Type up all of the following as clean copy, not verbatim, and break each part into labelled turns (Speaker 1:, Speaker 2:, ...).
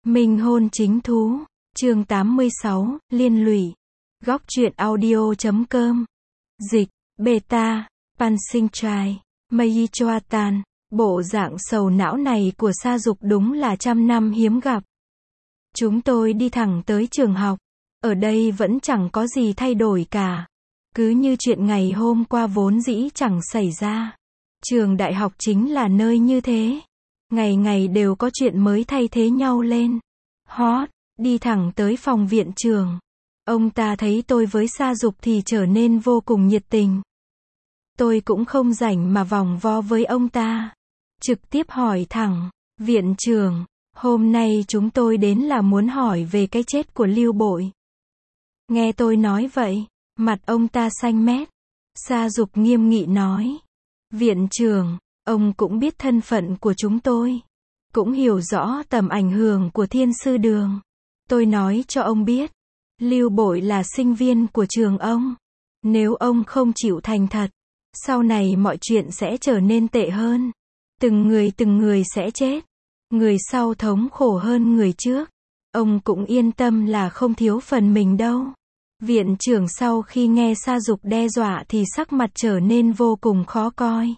Speaker 1: Minh hôn chính thú, chương 86, liên lụy. Góc truyện audio.com. Dịch, beta, Pansinh trai, Mây Choa Tan. Bộ dạng sầu não này của Sa Dục đúng là trăm năm hiếm gặp. Chúng tôi đi thẳng tới trường học. Ở đây vẫn chẳng có gì thay đổi cả. Cứ như chuyện ngày hôm qua vốn dĩ chẳng xảy ra. Trường đại học chính là nơi như thế. Ngày ngày đều có chuyện mới thay thế nhau lên. Hot, đi thẳng tới phòng viện trưởng. Ông ta thấy tôi với Sa Dục thì trở nên vô cùng nhiệt tình. Tôi cũng không rảnh mà vòng vo với ông ta. Trực tiếp hỏi thẳng, viện trưởng, hôm nay chúng tôi đến là muốn hỏi về cái chết của Lưu Bội. Nghe tôi nói vậy, mặt ông ta xanh mét. Sa Dục nghiêm nghị nói, viện trưởng, ông cũng biết thân phận của chúng tôi. Cũng hiểu rõ tầm ảnh hưởng của Thiên Sư Đường. Tôi nói cho ông biết, Lưu Bội là sinh viên của trường ông. Nếu ông không chịu thành thật, sau này mọi chuyện sẽ trở nên tệ hơn. Từng người sẽ chết. Người sau thống khổ hơn người trước. Ông cũng yên tâm là không thiếu phần mình đâu. Viện trưởng sau khi nghe Sa Dục đe dọa thì sắc mặt trở nên vô cùng khó coi.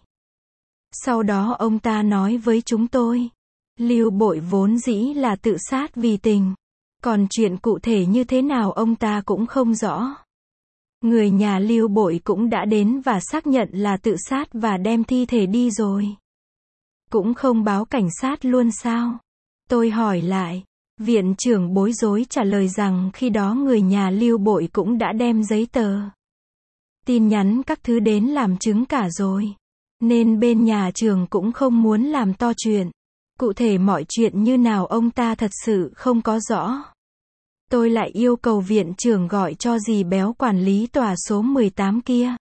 Speaker 1: Sau đó ông ta nói với chúng tôi, Lưu Bội vốn dĩ là tự sát vì tình. Còn chuyện cụ thể như thế nào ông ta cũng không rõ. Người nhà Lưu Bội cũng đã đến và xác nhận là tự sát và đem thi thể đi rồi. Cũng không báo cảnh sát luôn sao? Tôi hỏi lại. Viện trưởng bối rối trả lời rằng khi đó người nhà Lưu Bội cũng đã đem giấy tờ, tin nhắn các thứ đến làm chứng cả rồi. Nên bên nhà trường cũng không muốn làm to chuyện. Cụ thể mọi chuyện như nào ông ta thật sự không có rõ. Tôi lại yêu cầu viện trưởng gọi cho dì béo quản lý tòa số 18 kia.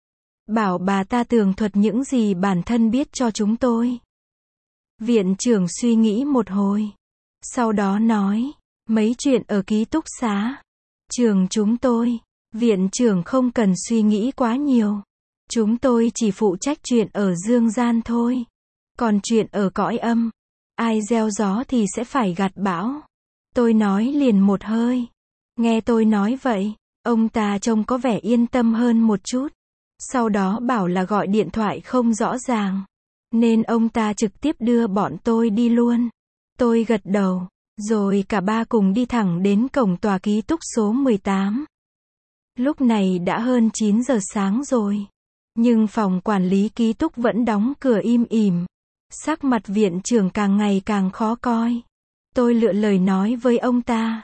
Speaker 1: Bảo bà ta tường thuật những gì bản thân biết cho chúng tôi. Viện trưởng suy nghĩ một hồi. Sau đó nói, mấy chuyện ở ký túc xá. Trường chúng tôi, viện trưởng không cần suy nghĩ quá nhiều. Chúng tôi chỉ phụ trách chuyện ở dương gian thôi. Còn chuyện ở cõi âm, ai gieo gió thì sẽ phải gặt bão. Tôi nói liền một hơi. Nghe tôi nói vậy, ông ta trông có vẻ yên tâm hơn một chút. Sau đó bảo là gọi điện thoại không rõ ràng. Nên ông ta trực tiếp đưa bọn tôi đi luôn. Tôi gật đầu, rồi cả ba cùng đi thẳng đến cổng tòa ký túc số 18. Lúc này đã hơn 9 giờ sáng rồi. Nhưng phòng quản lý ký túc vẫn đóng cửa im ỉm. Sắc mặt viện trưởng càng ngày càng khó coi. Tôi lựa lời nói với ông ta.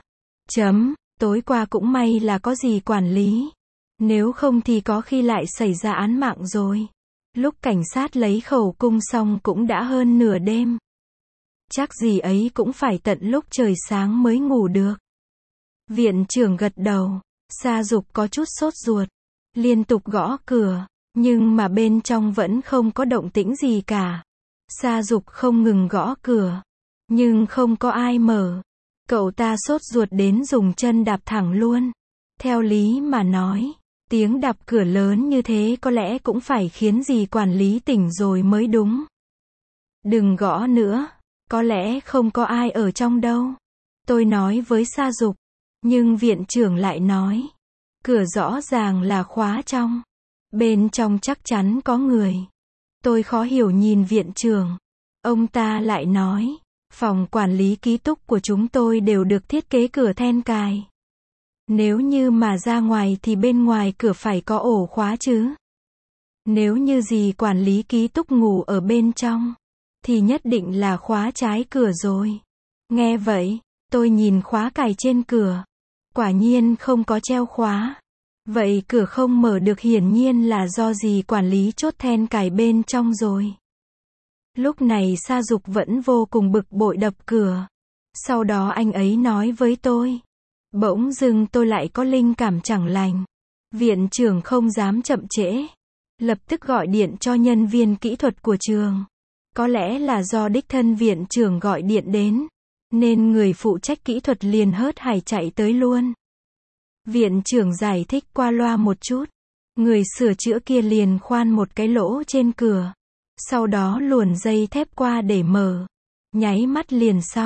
Speaker 1: Tối qua cũng may là có gì quản lý. Nếu không thì có khi lại xảy ra án mạng rồi. Lúc cảnh sát lấy khẩu cung xong cũng đã hơn nửa đêm. Chắc gì ấy cũng phải tận lúc trời sáng mới ngủ được. Viện trưởng gật đầu. Sa Dục có chút sốt ruột. Liên tục gõ cửa. Nhưng mà bên trong vẫn không có động tĩnh gì cả. Sa Dục không ngừng gõ cửa. Nhưng không có ai mở. Cậu ta sốt ruột đến dùng chân đạp thẳng luôn. Theo lý mà nói, tiếng đạp cửa lớn như thế có lẽ cũng phải khiến dì quản lý tỉnh rồi mới đúng. Đừng gõ nữa. Có lẽ không có ai ở trong đâu. Tôi nói với Sa Dục. Nhưng viện trưởng lại nói. Cửa rõ ràng là khóa trong. Bên trong chắc chắn có người. Tôi khó hiểu nhìn viện trưởng. Ông ta lại nói. Phòng quản lý ký túc của chúng tôi đều được thiết kế cửa then cài. Nếu như mà ra ngoài thì bên ngoài cửa phải có ổ khóa chứ. Nếu như dì quản lý ký túc ngủ ở bên trong, thì nhất định là khóa trái cửa rồi. Nghe vậy, tôi nhìn khóa cài trên cửa. Quả nhiên không có treo khóa. Vậy cửa không mở được hiển nhiên là do dì quản lý chốt then cài bên trong rồi. Lúc này Sa Dục vẫn vô cùng bực bội đập cửa. Sau đó anh ấy nói với tôi. Bỗng dưng tôi lại có linh cảm chẳng lành. Viện trưởng không dám chậm trễ. Lập tức gọi điện cho nhân viên kỹ thuật của trường. Có lẽ là do đích thân viện trưởng gọi điện đến. Nên người phụ trách kỹ thuật liền hớt hải chạy tới luôn. Viện trưởng giải thích qua loa một chút. Người sửa chữa kia liền khoan một cái lỗ trên cửa. Sau đó luồn dây thép qua để mở. Nháy mắt liền xong.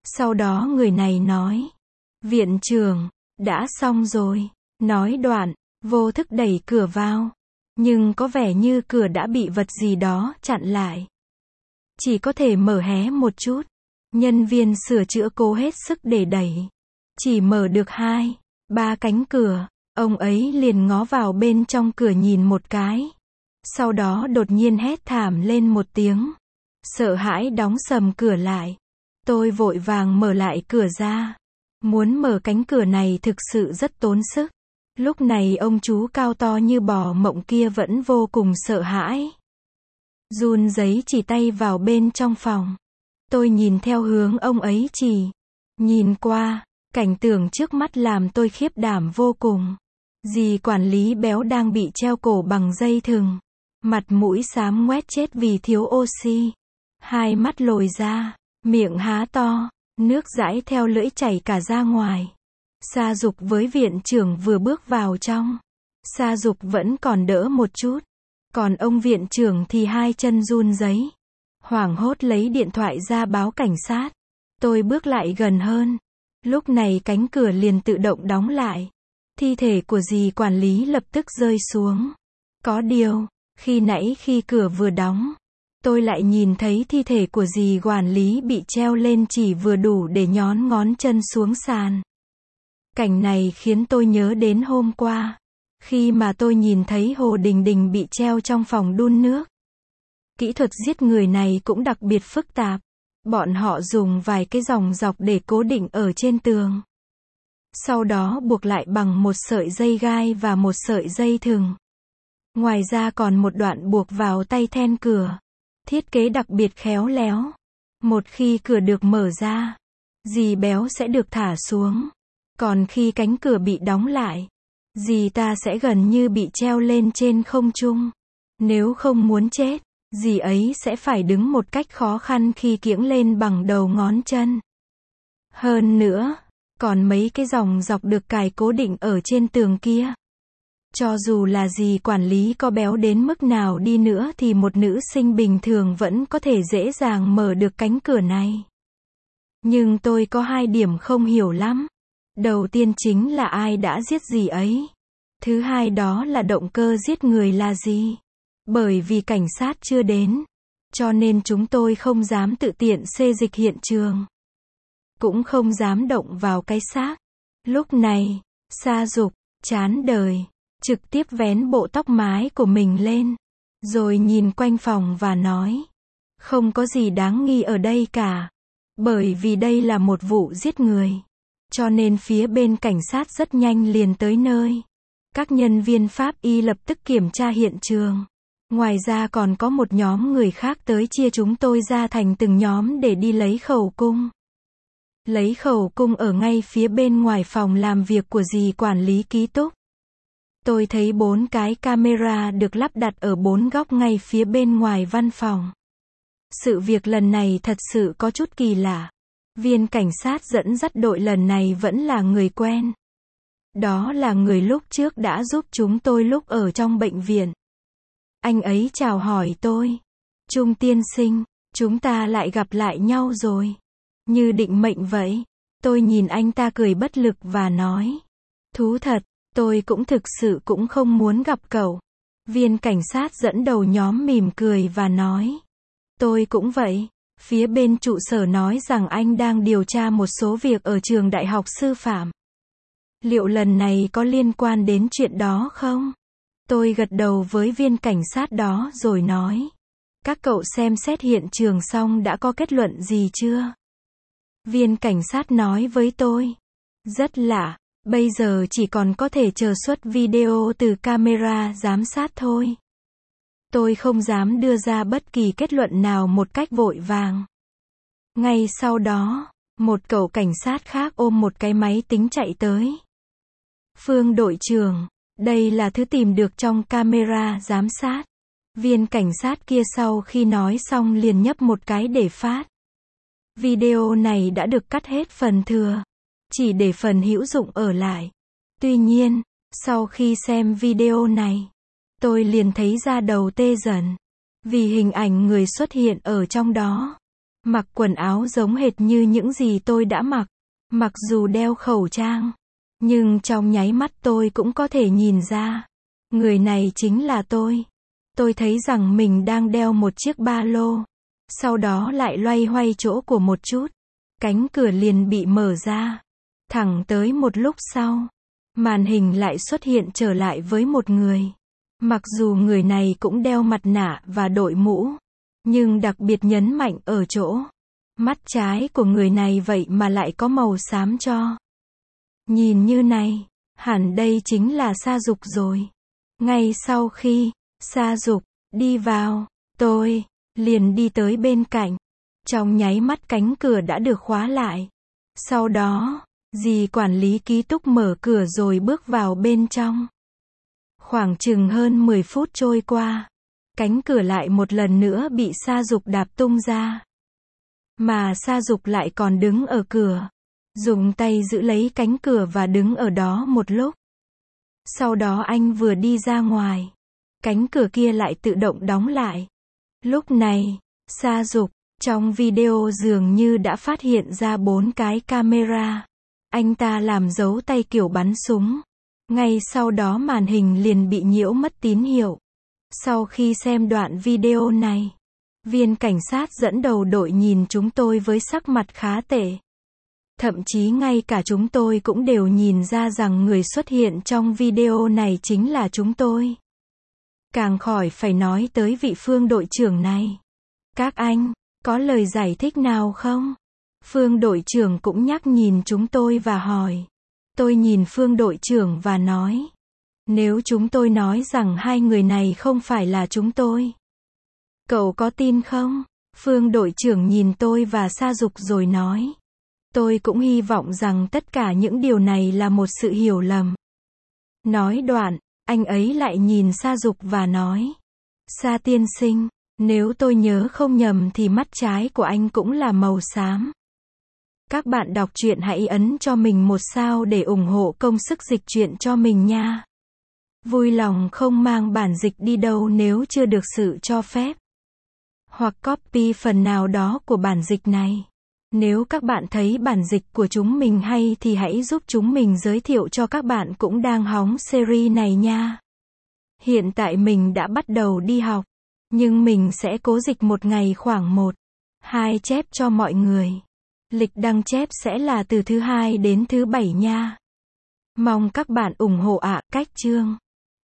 Speaker 1: Sau đó người này nói, viện trưởng, đã xong rồi. Nói đoạn, vô thức đẩy cửa vào. Nhưng có vẻ như cửa đã bị vật gì đó chặn lại. Chỉ có thể mở hé một chút. Nhân viên sửa chữa cố hết sức để đẩy. Chỉ mở được 2, 3 cánh cửa. Ông ấy liền ngó vào bên trong cửa nhìn một cái. Sau đó đột nhiên hét thảm lên một tiếng. Sợ hãi đóng sầm cửa lại. Tôi vội vàng mở lại cửa ra. Muốn mở cánh cửa này thực sự rất tốn sức. Lúc này ông chú cao to như bò mộng kia vẫn vô cùng sợ hãi. Run rẩy chỉ tay vào bên trong phòng. Tôi nhìn theo hướng ông ấy chỉ. Nhìn qua, cảnh tượng trước mắt làm tôi khiếp đảm vô cùng. Dì quản lý béo đang bị treo cổ bằng dây thừng. Mặt mũi xám ngoét chết vì thiếu oxy. Hai mắt lồi ra, miệng há to, nước dãi theo lưỡi chảy cả ra ngoài. Sa Dục với viện trưởng vừa bước vào trong. Sa Dục vẫn còn đỡ một chút. Còn ông viện trưởng thì hai chân run rẩy. Hoảng hốt lấy điện thoại ra báo cảnh sát. Tôi bước lại gần hơn. Lúc này cánh cửa liền tự động đóng lại. Thi thể của dì quản lý lập tức rơi xuống. Có điều, khi nãy khi cửa vừa đóng, tôi lại nhìn thấy thi thể của dì quản lý bị treo lên chỉ vừa đủ để nhón ngón chân xuống sàn. Cảnh này khiến tôi nhớ đến hôm qua, khi mà tôi nhìn thấy Hồ Đình Đình bị treo trong phòng đun nước. Kỹ thuật giết người này cũng đặc biệt phức tạp. Bọn họ dùng vài cái dòng dọc để cố định ở trên tường. Sau đó buộc lại bằng một sợi dây gai và một sợi dây thừng. Ngoài ra còn một đoạn buộc vào tay then cửa. Thiết kế đặc biệt khéo léo. Một khi cửa được mở ra, dì béo sẽ được thả xuống. Còn khi cánh cửa bị đóng lại, dì ta sẽ gần như bị treo lên trên không trung. Nếu không muốn chết, dì ấy sẽ phải đứng một cách khó khăn khi kiễng lên bằng đầu ngón chân. Hơn nữa, còn mấy cái dòng dọc được cài cố định ở trên tường kia. Cho dù là dì quản lý có béo đến mức nào đi nữa thì một nữ sinh bình thường vẫn có thể dễ dàng mở được cánh cửa này. Nhưng tôi có 2 điểm không hiểu lắm. Đầu tiên chính là ai đã giết dì ấy. Thứ hai đó là động cơ giết người là gì. Bởi vì cảnh sát chưa đến, cho nên chúng tôi không dám tự tiện xê dịch hiện trường. Cũng không dám động vào cái xác. Lúc này, Sa Dục, chán đời, trực tiếp vén bộ tóc mái của mình lên. Rồi nhìn quanh phòng và nói. Không có gì đáng nghi ở đây cả. Bởi vì đây là một vụ giết người. Cho nên phía bên cảnh sát rất nhanh liền tới nơi. Các nhân viên pháp y lập tức kiểm tra hiện trường. Ngoài ra còn có một nhóm người khác tới chia chúng tôi ra thành từng nhóm để đi lấy khẩu cung. Lấy khẩu cung ở ngay phía bên ngoài phòng làm việc của dì quản lý ký túc. Tôi thấy 4 cái camera được lắp đặt ở 4 góc ngay phía bên ngoài văn phòng. Sự việc lần này thật sự có chút kỳ lạ. Viên cảnh sát dẫn dắt đội lần này vẫn là người quen. Đó là người lúc trước đã giúp chúng tôi lúc ở trong bệnh viện. Anh ấy chào hỏi tôi. Trung tiên sinh, chúng ta lại gặp lại nhau rồi. Như định mệnh vậy. Tôi nhìn anh ta cười bất lực và nói. Thú thật, tôi cũng thực sự cũng không muốn gặp cậu. Viên cảnh sát dẫn đầu nhóm mỉm cười và nói. Tôi cũng vậy. Phía bên trụ sở nói rằng anh đang điều tra một số việc ở trường đại học sư phạm. Liệu lần này có liên quan đến chuyện đó không? Tôi gật đầu với viên cảnh sát đó rồi nói. Các cậu xem xét hiện trường xong đã có kết luận gì chưa? Viên cảnh sát nói với tôi. Rất lạ, bây giờ chỉ còn có thể chờ xuất video từ camera giám sát thôi. Tôi không dám đưa ra bất kỳ kết luận nào một cách vội vàng. Ngay sau đó, một cậu cảnh sát khác ôm một cái máy tính chạy tới. Phương đội trưởng, đây là thứ tìm được trong camera giám sát. Viên cảnh sát kia sau khi nói xong liền nhấp một cái để phát. Video này đã được cắt hết phần thừa, chỉ để phần hữu dụng ở lại. Tuy nhiên, sau khi xem video này, tôi liền thấy da đầu tê dần, vì hình ảnh người xuất hiện ở trong đó. Mặc quần áo giống hệt như những gì tôi đã mặc. Mặc dù đeo khẩu trang. Nhưng trong nháy mắt tôi cũng có thể nhìn ra. Người này chính là tôi. Tôi thấy rằng mình đang đeo một chiếc ba lô. Sau đó lại loay hoay chỗ của một chút. Cánh cửa liền bị mở ra. Thẳng tới một lúc sau. Màn hình lại xuất hiện trở lại với một người. Mặc dù người này cũng đeo mặt nạ và đội mũ. Nhưng đặc biệt nhấn mạnh ở chỗ. Mắt trái của người này vậy mà lại có màu xám cho. Nhìn như này, hẳn đây chính là Sa Dục rồi. Ngay sau khi Sa Dục đi vào, tôi liền đi tới bên cạnh. Trong nháy mắt cánh cửa đã được khóa lại. Sau đó, dì quản lý ký túc mở cửa rồi bước vào bên trong. Khoảng chừng hơn 10 phút trôi qua, cánh cửa lại một lần nữa bị Sa Dục đạp tung ra. Mà Sa Dục lại còn đứng ở cửa, dùng tay giữ lấy cánh cửa và đứng ở đó một lúc. Sau đó anh vừa đi ra ngoài, cánh cửa kia lại tự động đóng lại. Lúc này, Sa Dục trong video dường như đã phát hiện ra 4 cái camera. Anh ta làm dấu tay kiểu bắn súng. Ngay sau đó màn hình liền bị nhiễu mất tín hiệu. Sau khi xem đoạn video này, viên cảnh sát dẫn đầu đội nhìn chúng tôi với sắc mặt khá tệ. Thậm chí ngay cả chúng tôi cũng đều nhìn ra rằng người xuất hiện trong video này chính là chúng tôi. Càng khỏi phải nói tới vị Phương đội trưởng này. Các anh, có lời giải thích nào không? Phương đội trưởng cũng nhắc nhìn chúng tôi và hỏi. Tôi nhìn Phương đội trưởng và nói. Nếu chúng tôi nói rằng hai người này không phải là chúng tôi, cậu có tin không? Phương đội trưởng nhìn tôi và Sa Dục rồi nói. Tôi cũng hy vọng rằng tất cả những điều này là một sự hiểu lầm. Nói đoạn, anh ấy lại nhìn Sa Dục và nói. Sa tiên sinh, nếu tôi nhớ không nhầm thì mắt trái của anh cũng là màu xám. Các bạn đọc truyện hãy ấn cho mình một sao để ủng hộ công sức dịch truyện cho mình nha. Vui lòng không mang bản dịch đi đâu nếu chưa được sự cho phép. Hoặc copy phần nào đó của bản dịch này. Nếu các bạn thấy bản dịch của chúng mình hay thì hãy giúp chúng mình giới thiệu cho các bạn cũng đang hóng series này nha. Hiện tại mình đã bắt đầu đi học, nhưng mình sẽ cố dịch một ngày khoảng 1-2 chép cho mọi người. Lịch đăng chép sẽ là từ thứ 2 đến thứ 7 nha. Mong các bạn ủng hộ ạ. Cách chương